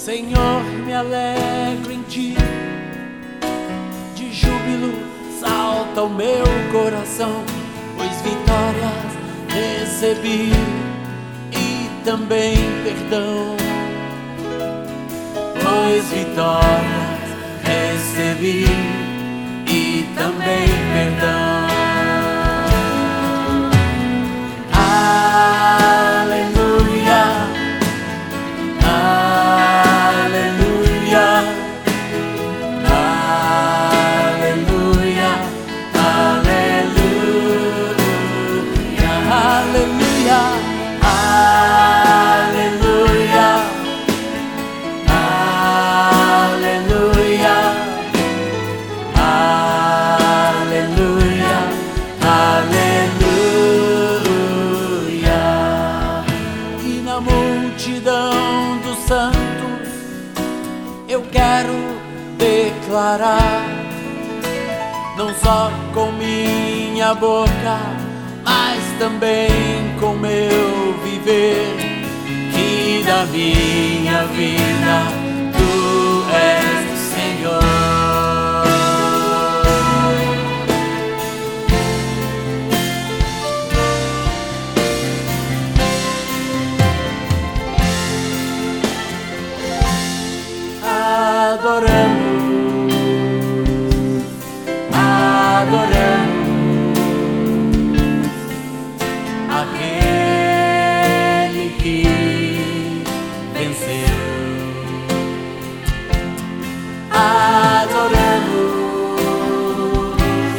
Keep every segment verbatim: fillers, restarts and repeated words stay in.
Senhor, me alegro em ti, de júbilo salta o meu coração, pois vitórias recebi e também perdão. Pois vitórias recebi e também perdão. Multidão dos santos, eu quero declarar, não só com minha boca, mas também com meu viver, que da minha vida tu és o Senhor. Adoramos, adoramos aquele que venceu. Adoramos,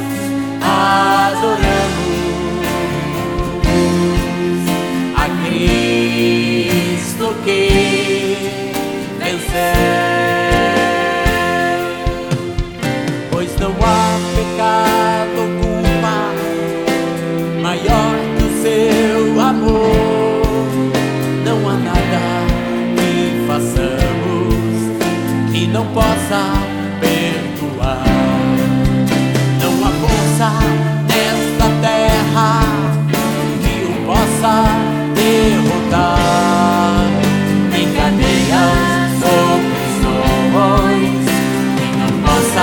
adoramos a Cristo que venceu. Não há pecado ou culpa maior que o seu amor. Não há nada que façamos que não possa perdoar. Não há força nesta terra que o possa derrotar. Nem cadeias ou prisões que não possa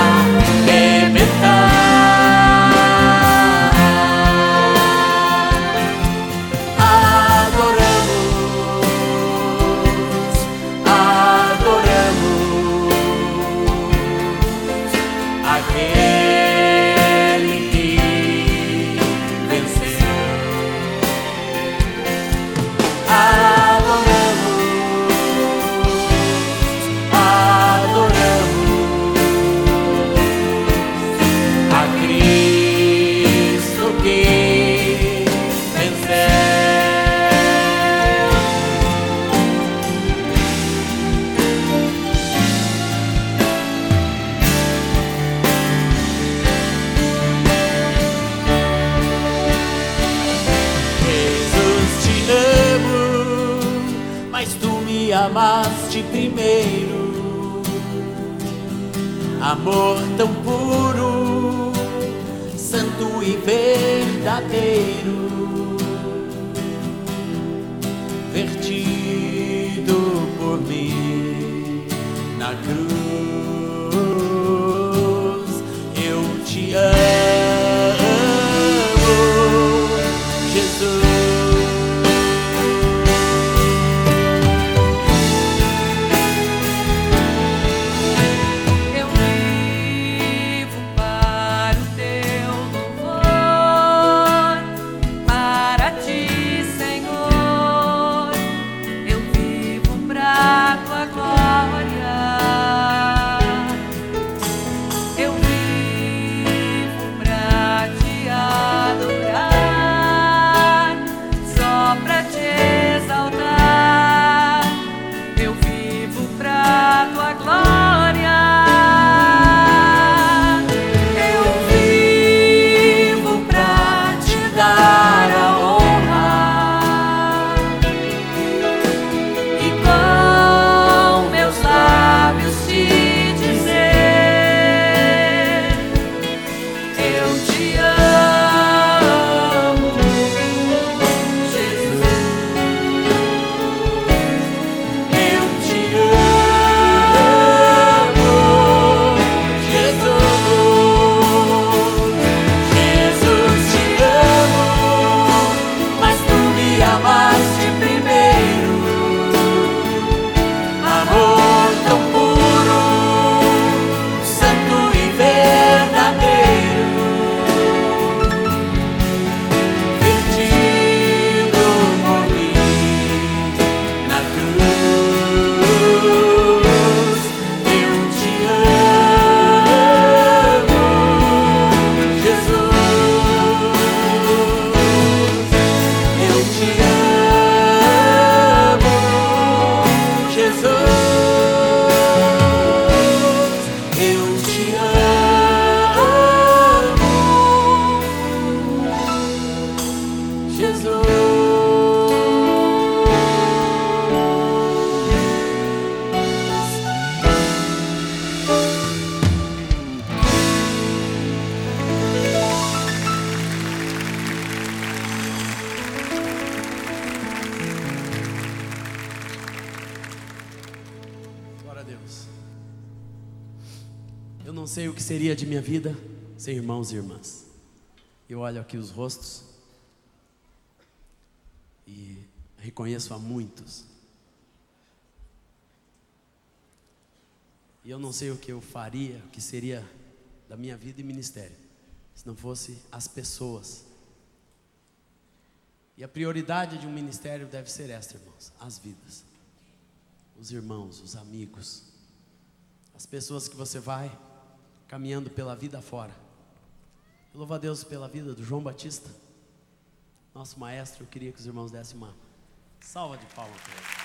me amaste primeiro, amor tão puro, santo e verdadeiro, vertido por mim na cruz. Eu te amo, Jesus. Pra Glória a Deus. Eu não sei o que seria de minha vida sem irmãos e irmãs. Eu olho aqui os rostos e reconheço a muitos. E eu não sei o que eu faria, o que seria da minha vida e ministério, se não fosse as pessoas. E a prioridade de um ministério deve ser esta, irmãos: as vidas, os irmãos, os amigos, as pessoas que você vai caminhando pela vida fora. Eu louvo a Deus pela vida do João Batista, nosso maestro. Eu queria que os irmãos dessem uma salva de palmas para ele.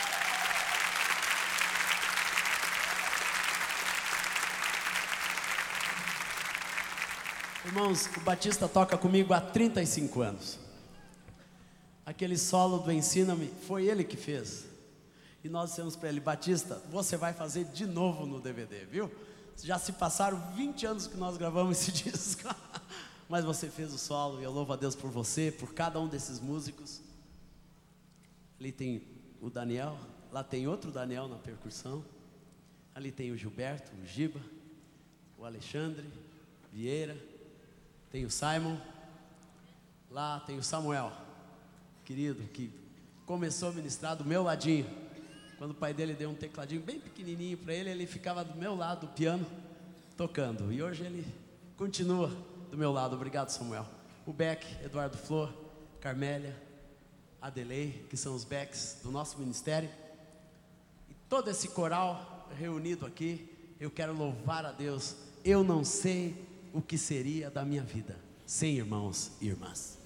Irmãos, o Batista toca comigo há trinta e cinco anos. Aquele solo do Ensina-me foi ele que fez. E nós dissemos para ele: Batista, você vai fazer de novo no D V D, viu? Já se passaram vinte anos que nós gravamos esse disco. Mas você fez o solo, e eu louvo a Deus por você, por cada um desses músicos. Ali tem o Daniel, lá tem outro Daniel na percussão. Ali tem o Gilberto, o Giba, o Alexandre Vieira, tem o Simon. Lá tem o Samuel, querido, que começou a ministrar do meu ladinho. Quando o pai dele deu um tecladinho bem pequenininho para ele, ele ficava do meu lado do piano, tocando. E hoje ele continua do meu lado. Obrigado, Samuel. O Beck, Eduardo Flor, Carmélia, Adelei, que são os Becks do nosso ministério. E todo esse coral reunido aqui, eu quero louvar a Deus. Eu não sei o que seria da minha vida sem irmãos e irmãs.